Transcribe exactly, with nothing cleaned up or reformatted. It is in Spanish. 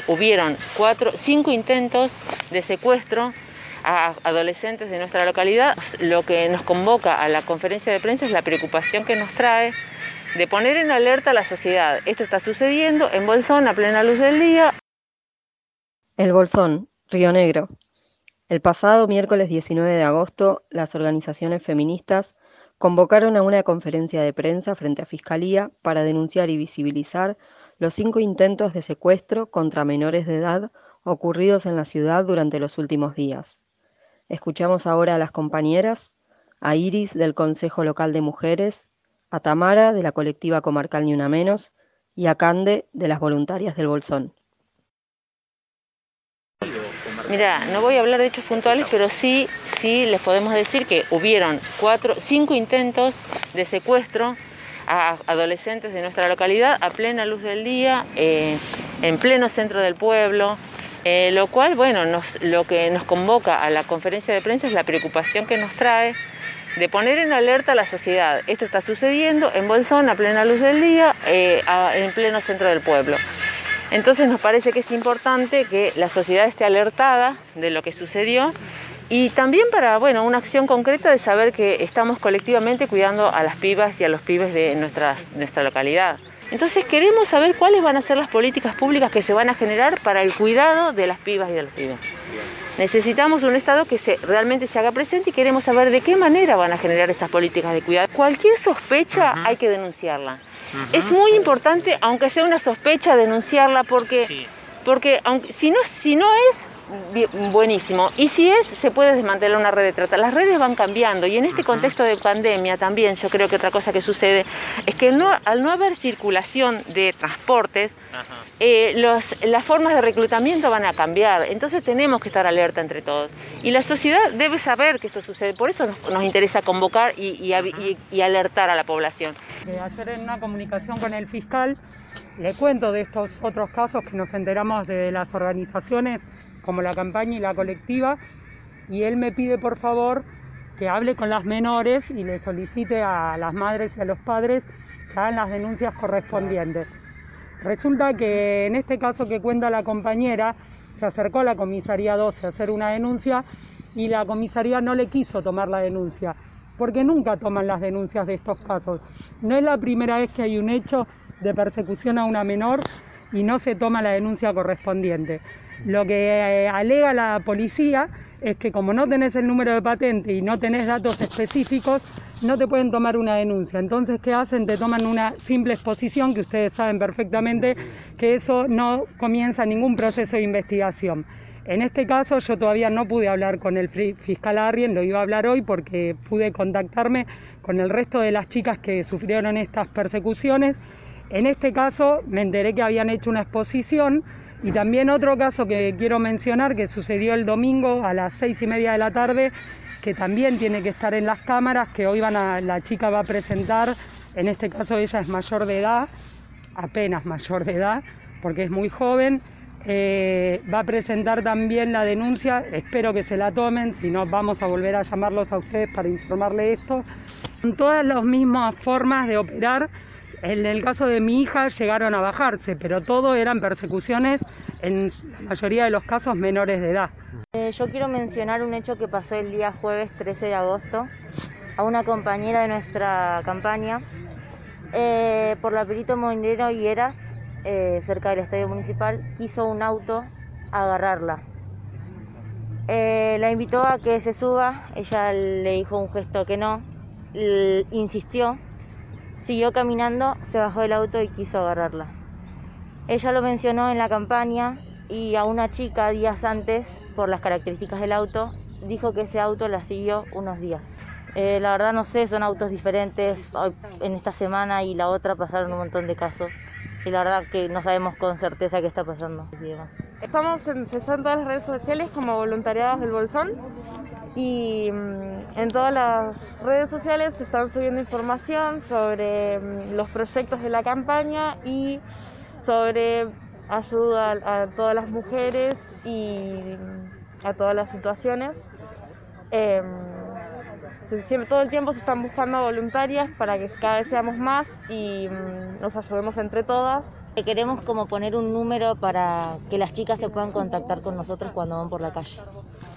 hubieron cuatro, cinco intentos de secuestro a adolescentes de nuestra localidad. Lo que nos convoca a la conferencia de prensa es la preocupación que nos trae de poner en alerta a la sociedad. Esto está sucediendo en Bolsón a plena luz del día. El Bolsón, Río Negro. El pasado miércoles diecinueve de agosto, las organizaciones feministas convocaron a una conferencia de prensa frente a Fiscalía para denunciar y visibilizar los cinco intentos de secuestro contra menores de edad ocurridos en la ciudad durante los últimos días. Escuchamos ahora a las compañeras, a Iris del Consejo Local de Mujeres, a Tamara de la colectiva comarcal Ni Una Menos y a Cande de las voluntarias del Bolsón. Mira, no voy a hablar de hechos puntuales, pero sí, sí les podemos decir que hubieron cuatro, cinco intentos de secuestro a adolescentes de nuestra localidad a plena luz del día, eh, en pleno centro del pueblo, eh, lo cual, bueno, nos, lo que nos convoca a la conferencia de prensa es la preocupación que nos trae de poner en alerta a la sociedad. Esto está sucediendo en Bolsón a plena luz del día, eh, a, en pleno centro del pueblo. Entonces nos parece que es importante que la sociedad esté alertada de lo que sucedió y también para, bueno, una acción concreta de saber que estamos colectivamente cuidando a las pibas y a los pibes de nuestra, nuestra localidad. Entonces queremos saber cuáles van a ser las políticas públicas que se van a generar para el cuidado de las pibas y de los pibes. Necesitamos un Estado que se, realmente se haga presente y queremos saber de qué manera van a generar esas políticas de cuidado. Cualquier sospecha uh-huh. hay que denunciarla. Uh-huh. Es muy importante, aunque sea una sospecha, denunciarla porque, sí. porque aunque, si, no, si no es, buenísimo. Y si es, se puede desmantelar una red de trata. Las redes van cambiando y en este uh-huh. contexto de pandemia también yo creo que otra cosa que sucede es que no, al no haber circulación de transportes, uh-huh. eh, los, las formas de reclutamiento van a cambiar. Entonces tenemos que estar alerta entre todos. Y la sociedad debe saber que esto sucede. Por eso nos, nos interesa convocar y, y, y, y alertar a la población. Eh, ayer en una comunicación con el fiscal le cuento de estos otros casos que nos enteramos de las organizaciones como la campaña y la colectiva, y él me pide por favor que hable con las menores y le solicite a las madres y a los padres que hagan las denuncias correspondientes. Resulta que en este caso que cuenta la compañera, se acercó a la comisaría doce a hacer una denuncia y la comisaría no le quiso tomar la denuncia, porque nunca toman las denuncias de estos casos. No es la primera vez que hay un hecho de persecución a una menor y no se toma la denuncia correspondiente. Lo que eh, alega la policía es que como no tenés el número de patente y no tenés datos específicos, no te pueden tomar una denuncia. Entonces, ¿qué hacen? Te toman una simple exposición, que ustedes saben perfectamente que eso no comienza ningún proceso de investigación. En este caso yo todavía no pude hablar con el fiscal Arrien, lo iba a hablar hoy porque pude contactarme con el resto de las chicas que sufrieron estas persecuciones. En este caso me enteré que habían hecho una exposición y también otro caso que quiero mencionar que sucedió el domingo a las seis y media de la tarde, que también tiene que estar en las cámaras, que hoy van a, la chica va a presentar, en este caso ella es mayor de edad, apenas mayor de edad, porque es muy joven, eh, va a presentar también la denuncia, espero que se la tomen, si no vamos a volver a llamarlos a ustedes para informarle esto. Con todas las mismas formas de operar. En el caso de mi hija llegaron a bajarse, pero todo eran persecuciones, en la mayoría de los casos menores de edad. Eh, yo quiero mencionar un hecho que pasó el día jueves trece de agosto a una compañera de nuestra campaña eh, por la Perito Moreno Higueras, eh, cerca del estadio municipal, quiso un auto agarrarla. Eh, la invitó a que se suba, ella le dijo un gesto que no, l- insistió. Siguió caminando, se bajó del auto y quiso agarrarla. Ella lo mencionó en la campaña y a una chica días antes, por las características del auto, dijo que ese auto la siguió unos días. Eh, la verdad no sé, son autos diferentes. En esta semana y la otra pasaron un montón de casos. Y la verdad que no sabemos con certeza qué está pasando y demás. Estamos en, en todas las redes sociales como Voluntariados del Bolsón. Y en todas las redes sociales se están subiendo información sobre los proyectos de la campaña y sobre ayuda a, a todas las mujeres y a todas las situaciones. Eh, Siempre, todo el tiempo se están buscando voluntarias para que cada vez seamos más y mmm, nos ayudemos entre todas. Queremos como poner un número para que las chicas se puedan contactar con nosotros cuando van por la calle.